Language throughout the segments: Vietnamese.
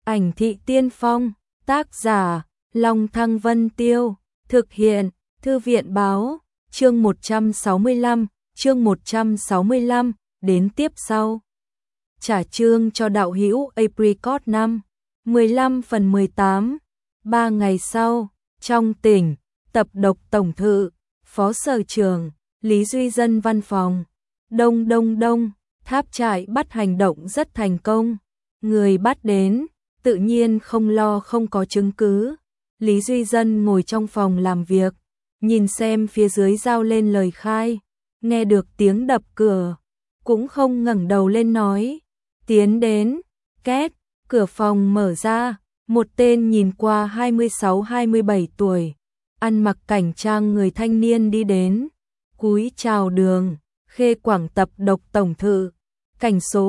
Ảnh thị tiên phong, tác giả, Long Thăng Vân Tiêu, thực hiện, Thư viện báo, chương 165, đến tiếp sau. Trả chương cho đạo hữu Apricot 5, 15/18, 3 ngày sau, trong tỉnh, tập độc tổng thự, phó sở trưởng, Lý Duy Dân văn phòng, đông, tháp trại bắt hành động rất thành công, người bắt đến, tự nhiên không lo không có chứng cứ. Lý Duy Dân ngồi trong phòng làm việc, nhìn xem phía dưới giao lên lời khai, nghe được tiếng đập cửa, cũng không ngẩng đầu lên nói, tiến đến, két, cửa phòng mở ra, một tên nhìn qua 26-27 tuổi, ăn mặc cảnh trang người thanh niên đi đến, cúi chào đường, Khê Quảng tập độc tổng thự, cảnh số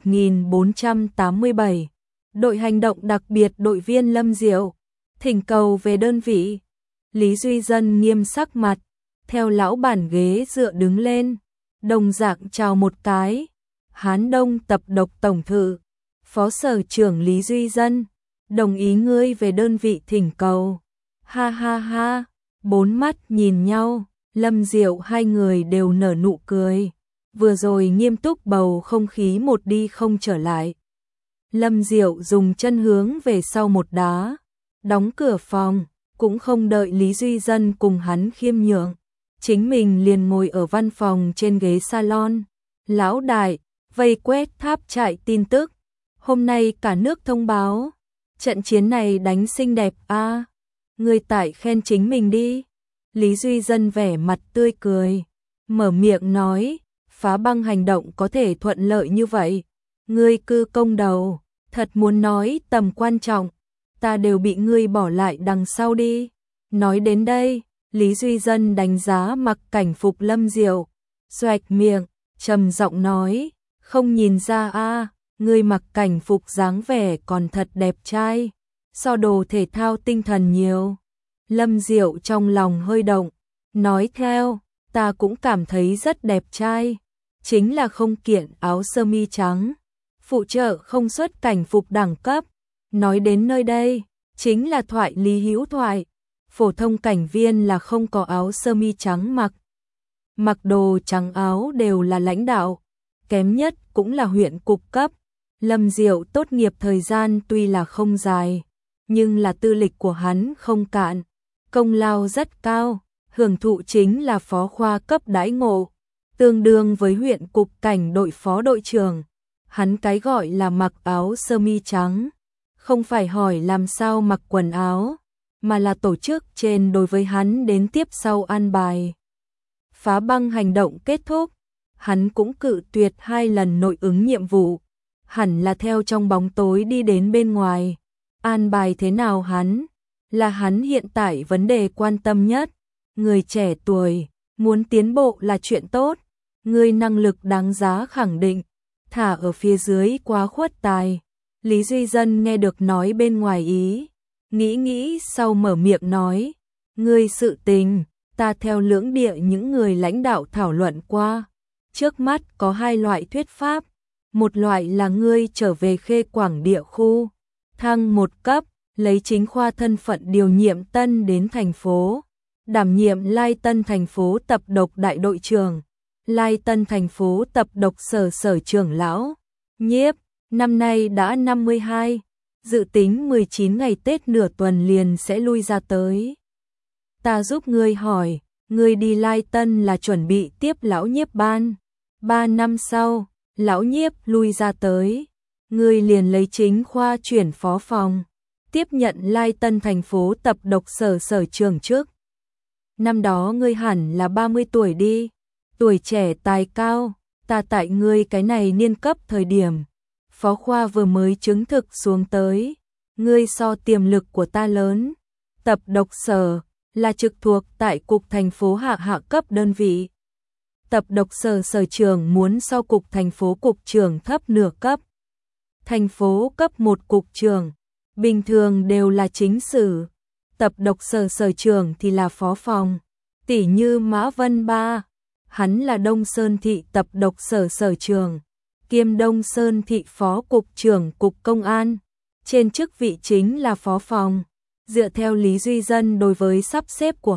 11.487, đội hành động đặc biệt đội viên Lâm Diệu, thỉnh cầu về đơn vị. Lý Duy Dân nghiêm sắc mặt, theo lão bản ghế dựa đứng lên, đồng dạng chào một cái, Hán Đông tập độc tổng thự, phó sở trưởng Lý Duy Dân, đồng ý ngươi về đơn vị thỉnh cầu. Ha ha ha, bốn mắt nhìn nhau, Lâm Diệu hai người đều nở nụ cười, vừa rồi nghiêm túc bầu không khí một đi không trở lại. Lâm Diệu dùng chân hướng về sau một đá, đóng cửa phòng, cũng không đợi Lý Duy Dân cùng hắn khiêm nhượng, chính mình liền ngồi ở văn phòng trên ghế salon. Lão đại, vây quét tháp trại tin tức, hôm nay cả nước thông báo, trận chiến này đánh xinh đẹp a, người tại khen chính mình đi. Lý Duy Dân vẻ mặt tươi cười, mở miệng nói, phá băng hành động có thể thuận lợi như vậy, ngươi cư công đầu, thật muốn nói tầm quan trọng, ta đều bị ngươi bỏ lại đằng sau đi. Nói đến đây, Lý Duy Dân đánh giá mặc cảnh phục Lâm Diệu, xoạch miệng, trầm giọng nói, không nhìn ra a, ngươi mặc cảnh phục dáng vẻ còn thật đẹp trai, so đồ thể thao tinh thần nhiều. Lâm Diệu trong lòng hơi động, nói theo, ta cũng cảm thấy rất đẹp trai, chính là không kiện áo sơ mi trắng, phụ trợ không xuất cảnh phục đẳng cấp. Nói đến nơi đây, chính là thoại lý hữu thoại, phổ thông cảnh viên là không có áo sơ mi trắng mặc. Mặc đồ trắng áo đều là lãnh đạo, kém nhất cũng là huyện cục cấp. Lâm Diệu tốt nghiệp thời gian tuy là không dài, nhưng là tư lịch của hắn không cạn, công lao rất cao, hưởng thụ chính là phó khoa cấp đãi ngộ, tương đương với huyện cục cảnh đội phó đội trưởng. Hắn cái gọi là mặc áo sơ mi trắng, không phải hỏi làm sao mặc quần áo, mà là tổ chức trên đối với hắn đến tiếp sau an bài. Phá băng hành động kết thúc, hắn cũng cự tuyệt 2 lần nội ứng nhiệm vụ, hẳn là theo trong bóng tối đi đến bên ngoài. An bài thế nào hắn, là hắn hiện tại vấn đề quan tâm nhất. Người trẻ tuổi, muốn tiến bộ là chuyện tốt, người năng lực đáng giá khẳng định, thả ở phía dưới quá khuất tài. Lý Duy Dân nghe được nói bên ngoài ý, nghĩ sau mở miệng nói, ngươi sự tình, ta theo lưỡng địa những người lãnh đạo thảo luận qua, trước mắt có 2 loại thuyết pháp, một loại là ngươi trở về Khê Quảng địa khu, thăng 1 cấp, lấy chính khoa thân phận điều nhiệm tân đến thành phố, đảm nhiệm Lai Tân thành phố tập độc đại đội trưởng, Lai Tân thành phố tập độc sở trưởng lão, nhiếp, năm nay đã 52, dự tính 19 ngày Tết nửa tuần liền sẽ lui ra tới. Ta giúp ngươi hỏi, ngươi đi Lai Tân là chuẩn bị tiếp lão nhiếp ban, 3 năm sau, lão nhiếp lui ra tới, ngươi liền lấy chính khoa chuyển phó phòng, tiếp nhận Lai Tân thành phố tập độc sở trưởng trước. Năm đó ngươi hẳn là 30 tuổi đi, tuổi trẻ tài cao, ta tại ngươi cái này niên cấp thời điểm, phó khoa vừa mới chứng thực xuống tới, ngươi so tiềm lực của ta lớn. Tập độc sở là trực thuộc tại cục thành phố hạ cấp đơn vị. Tập độc sở trưởng muốn so cục thành phố cục trưởng thấp nửa cấp. Thành phố cấp 1 cục trưởng, bình thường đều là chính sử. Tập độc sở trưởng thì là phó phòng, tỷ như Mã Vân Ba, hắn là Đông Sơn thị tập độc sở trưởng, kiêm Đông Sơn thị phó cục trưởng cục công an. trên chức vị chính là phó phòng. Dựa theo Lý Duy Dân đối với sắp xếp của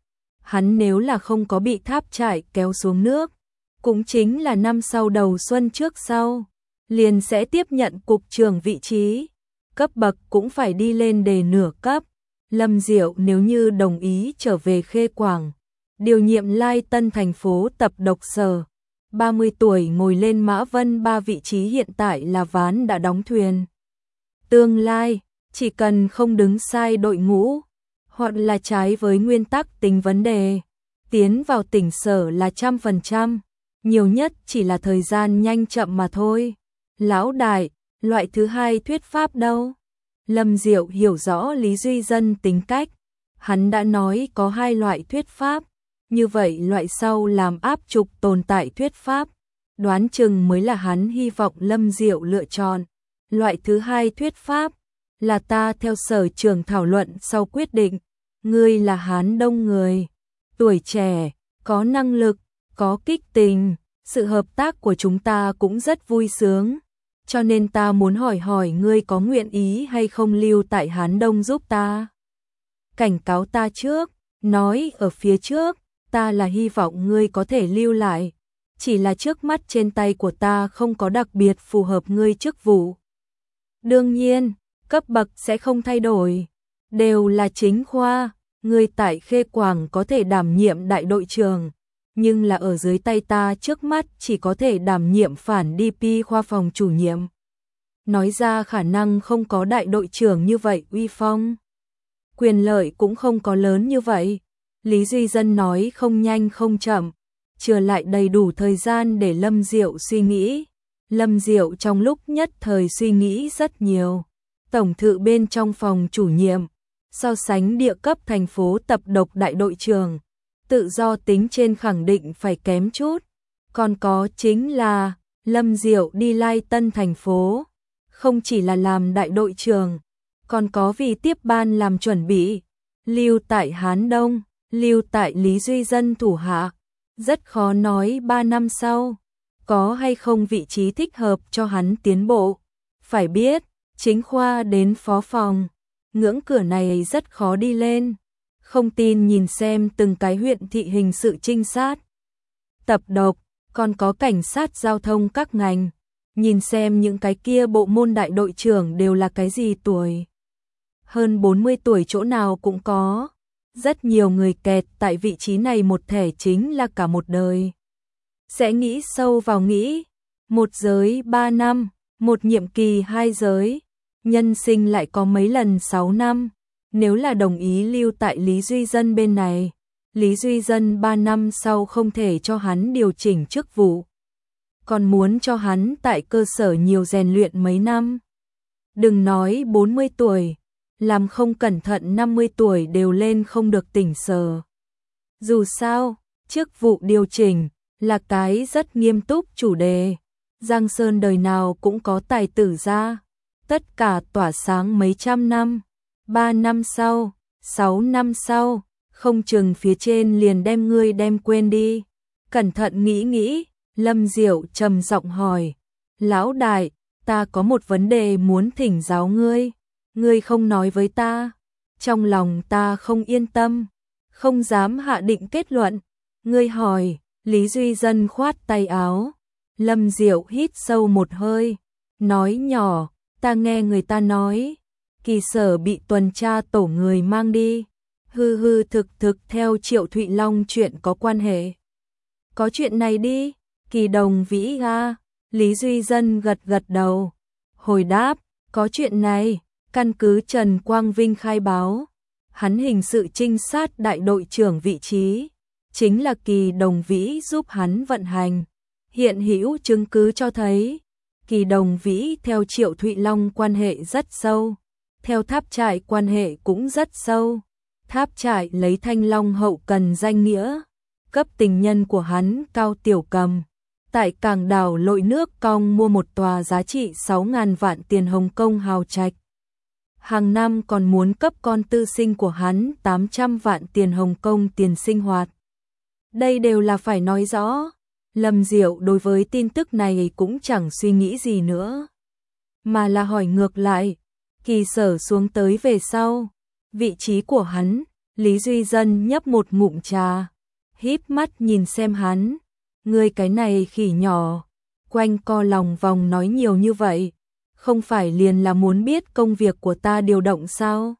hắn nếu là không có bị tháp trại kéo xuống nước, cũng chính là năm sau đầu xuân trước sau, liền sẽ tiếp nhận cục trưởng vị trí, cấp bậc cũng phải đi lên đề nửa cấp. Lâm Diệu nếu như đồng ý trở về Khê Quảng, điều nhiệm Lai Tân thành phố tập độc sở, 30 tuổi ngồi lên Mã Vân Ba vị trí hiện tại là ván đã đóng thuyền. Tương lai, chỉ cần không đứng sai đội ngũ, hoặc là trái với nguyên tắc tính vấn đề, tiến vào tỉnh sở là 100%, nhiều nhất chỉ là thời gian nhanh chậm mà thôi. Lão đại, loại thứ hai thuyết pháp đâu? Lâm Diệu hiểu rõ Lý Duy Dân tính cách, hắn đã nói có hai loại thuyết pháp, như vậy loại sau làm áp trục tồn tại thuyết pháp, đoán chừng mới là hắn hy vọng Lâm Diệu lựa chọn. Loại thứ hai thuyết pháp là ta theo sở trường thảo luận sau quyết định, ngươi là Hán Đông người, tuổi trẻ, có năng lực, có kích tình, sự hợp tác của chúng ta cũng rất vui sướng, cho nên ta muốn hỏi ngươi có nguyện ý hay không lưu tại Hán Đông giúp ta. Cảnh cáo ta trước, nói ở phía trước, ta là hy vọng ngươi có thể lưu lại, chỉ là trước mắt trên tay của ta không có đặc biệt phù hợp ngươi chức vụ. Đương nhiên, cấp bậc sẽ không thay đổi, đều là chính khoa, ngươi tại Khê Quảng có thể đảm nhiệm đại đội trưởng, nhưng là ở dưới tay ta trước mắt chỉ có thể đảm nhiệm phản DP khoa phòng chủ nhiệm. Nói ra khả năng không có đại đội trưởng như vậy uy phong. Quyền lợi cũng không có lớn như vậy. Lý Duy Dân nói không nhanh không chậm, chưa lại đầy đủ thời gian để Lâm Diệu suy nghĩ. Lâm Diệu trong lúc nhất thời suy nghĩ rất nhiều. Tổng thự bên trong phòng chủ nhiệm, so sánh địa cấp thành phố tập độc đại đội trưởng, tự do tính trên khẳng định phải kém chút. Còn có chính là Lâm Diệu đi Lai Tân thành phố, không chỉ là làm đại đội trưởng, còn có vì tiếp ban làm chuẩn bị, lưu tại Hán Đông, lưu tại Lý Duy Dân thủ hạ. Rất khó nói 3 năm sau, có hay không vị trí thích hợp cho hắn tiến bộ. Phải biết, chính khoa đến phó phòng, ngưỡng cửa này rất khó đi lên. Không tin nhìn xem từng cái huyện thị hình sự trinh sát, tập độc, còn có cảnh sát giao thông các ngành. Nhìn xem những cái kia bộ môn đại đội trưởng đều là cái gì tuổi. Hơn 40 tuổi chỗ nào cũng có. Rất nhiều người kẹt tại vị trí này một thẻ chính là cả một đời. Sẽ nghĩ sâu vào nghĩ, một giới 3 năm, một nhiệm kỳ 2 giới, nhân sinh lại có mấy lần 6 năm. Nếu là đồng ý lưu tại Lý Duy Dân bên này, Lý Duy Dân 3 năm sau không thể cho hắn điều chỉnh chức vụ, còn muốn cho hắn tại cơ sở nhiều rèn luyện mấy năm. Đừng nói 40 tuổi, làm không cẩn thận 50 tuổi đều lên không được tỉnh sở. Dù sao, chức vụ điều chỉnh là cái rất nghiêm túc chủ đề. Giang Sơn đời nào cũng có tài tử ra, tất cả tỏa sáng mấy trăm năm. 3 năm sau, 6 năm sau, không chừng phía trên liền đem ngươi đem quên đi. Cẩn thận nghĩ nghĩ, Lâm Diệu trầm giọng hỏi, lão đại, ta có một vấn đề muốn thỉnh giáo ngươi, ngươi không nói với ta, trong lòng ta không yên tâm, không dám hạ định kết luận. Ngươi hỏi, Lý Duy Dân khoát tay áo, Lâm Diệu hít sâu một hơi, nói nhỏ, ta nghe người ta nói, Kỳ Sở bị tuần tra tổ người mang đi, hư hư thực theo Triệu Thụy Long chuyện có quan hệ. Có chuyện này đi, Kỳ Đồng Vĩ ga, Lý Duy Dân gật đầu, hồi đáp, có chuyện này, căn cứ Trần Quang Vinh khai báo, hắn hình sự trinh sát đại đội trưởng vị trí, chính là Kỳ Đồng Vĩ giúp hắn vận hành. Hiện hữu chứng cứ cho thấy, Kỳ Đồng Vĩ theo Triệu Thụy Long quan hệ rất sâu, theo Tháp Trại quan hệ cũng rất sâu. Tháp Trại lấy Thanh Long hậu cần danh nghĩa, cấp tình nhân của hắn Cao Tiểu Cầm, tại cảng đảo Lội Nước Cong mua một tòa giá trị 6.000 vạn tiền Hồng Kông hào trạch. Hàng năm còn muốn cấp con tư sinh của hắn 800 vạn tiền Hồng Kông tiền sinh hoạt. Đây đều là phải nói rõ. Lâm Diệu đối với tin tức này cũng chẳng suy nghĩ gì nữa, mà là hỏi ngược lại, Kỳ Sở xuống tới về sau, vị trí của hắn, Lý Duy Dân nhấp một ngụm trà, híp mắt nhìn xem hắn, ngươi cái này khỉ nhỏ, quanh co lòng vòng nói nhiều như vậy, không phải liền là muốn biết công việc của ta điều động sao?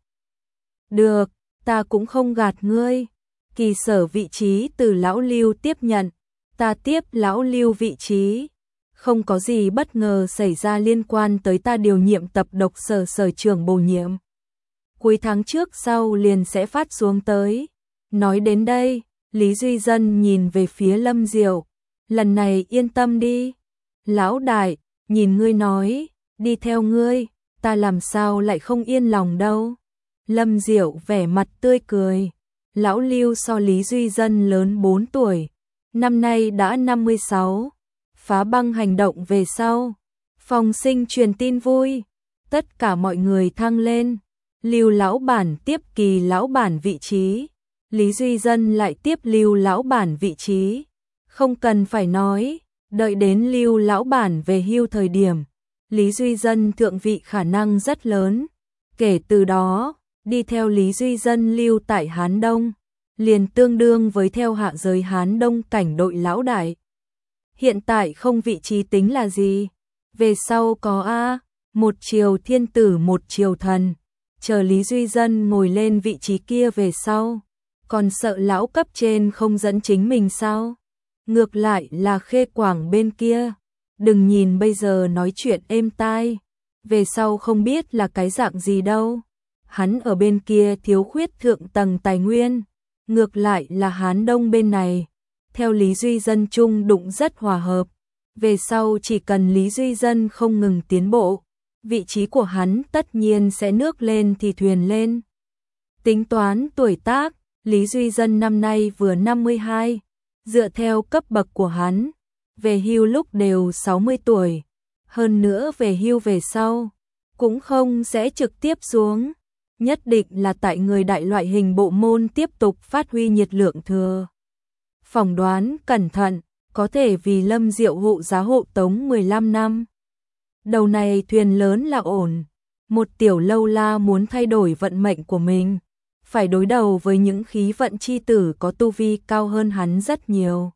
Được, ta cũng không gạt ngươi. Kỳ Sở vị trí từ lão Lưu tiếp nhận, ta tiếp lão Lưu vị trí. Không có gì bất ngờ xảy ra liên quan tới ta điều nhiệm tập độc sở sở trưởng bổ nhiệm. Cuối tháng trước sau liền sẽ phát xuống tới. Nói đến đây, Lý Duy Dân nhìn về phía Lâm Diệu. Lần này yên tâm đi. Lão đại, nhìn ngươi nói, đi theo ngươi, ta làm sao lại không yên lòng đâu. Lâm Diệu vẻ mặt tươi cười. Lão Lưu so Lý Duy Dân lớn 4 tuổi. Năm nay đã 56. Phá băng hành động về sau. Phòng sinh truyền tin vui. Tất cả mọi người thăng lên. Lưu lão bản tiếp Kỳ lão bản vị trí. Lý Duy Dân lại tiếp Lưu lão bản vị trí. Không cần phải nói, đợi đến Lưu lão bản về hưu thời điểm, Lý Duy Dân thượng vị khả năng rất lớn. Kể từ đó, đi theo Lý Duy Dân lưu tại Hán Đông, liền tương đương với theo hạ giới Hán Đông cảnh đội lão đại. Hiện tại không vị trí tính là gì, về sau có một triều thiên tử một triều thần, chờ Lý Duy Dân ngồi lên vị trí kia về sau, còn sợ lão cấp trên không dẫn chính mình sao? Ngược lại là Khê Quảng bên kia, đừng nhìn bây giờ nói chuyện êm tai, về sau không biết là cái dạng gì đâu. Hắn ở bên kia thiếu khuyết thượng tầng tài nguyên, ngược lại là Hán Đông bên này, theo Lý Duy Dân chung đụng rất hòa hợp, về sau chỉ cần Lý Duy Dân không ngừng tiến bộ, vị trí của hắn tất nhiên sẽ nước lên thì thuyền lên. Tính toán tuổi tác, Lý Duy Dân năm nay vừa 52, dựa theo cấp bậc của hắn, về hưu lúc đều 60 tuổi, hơn nữa về hưu về sau, cũng không sẽ trực tiếp xuống, nhất định là tại người đại loại hình bộ môn tiếp tục phát huy nhiệt lượng thừa. Phỏng đoán cẩn thận, có thể vì Lâm Diệu hộ giá hộ tống 15 năm. Đầu này thuyền lớn là ổn, một tiểu lâu la muốn thay đổi vận mệnh của mình, phải đối đầu với những khí vận chi tử có tu vi cao hơn hắn rất nhiều.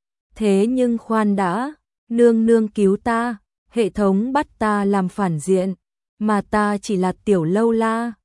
Thế nhưng khoan đã, nương nương cứu ta, hệ thống bắt ta làm phản diện, mà ta chỉ là tiểu lâu la,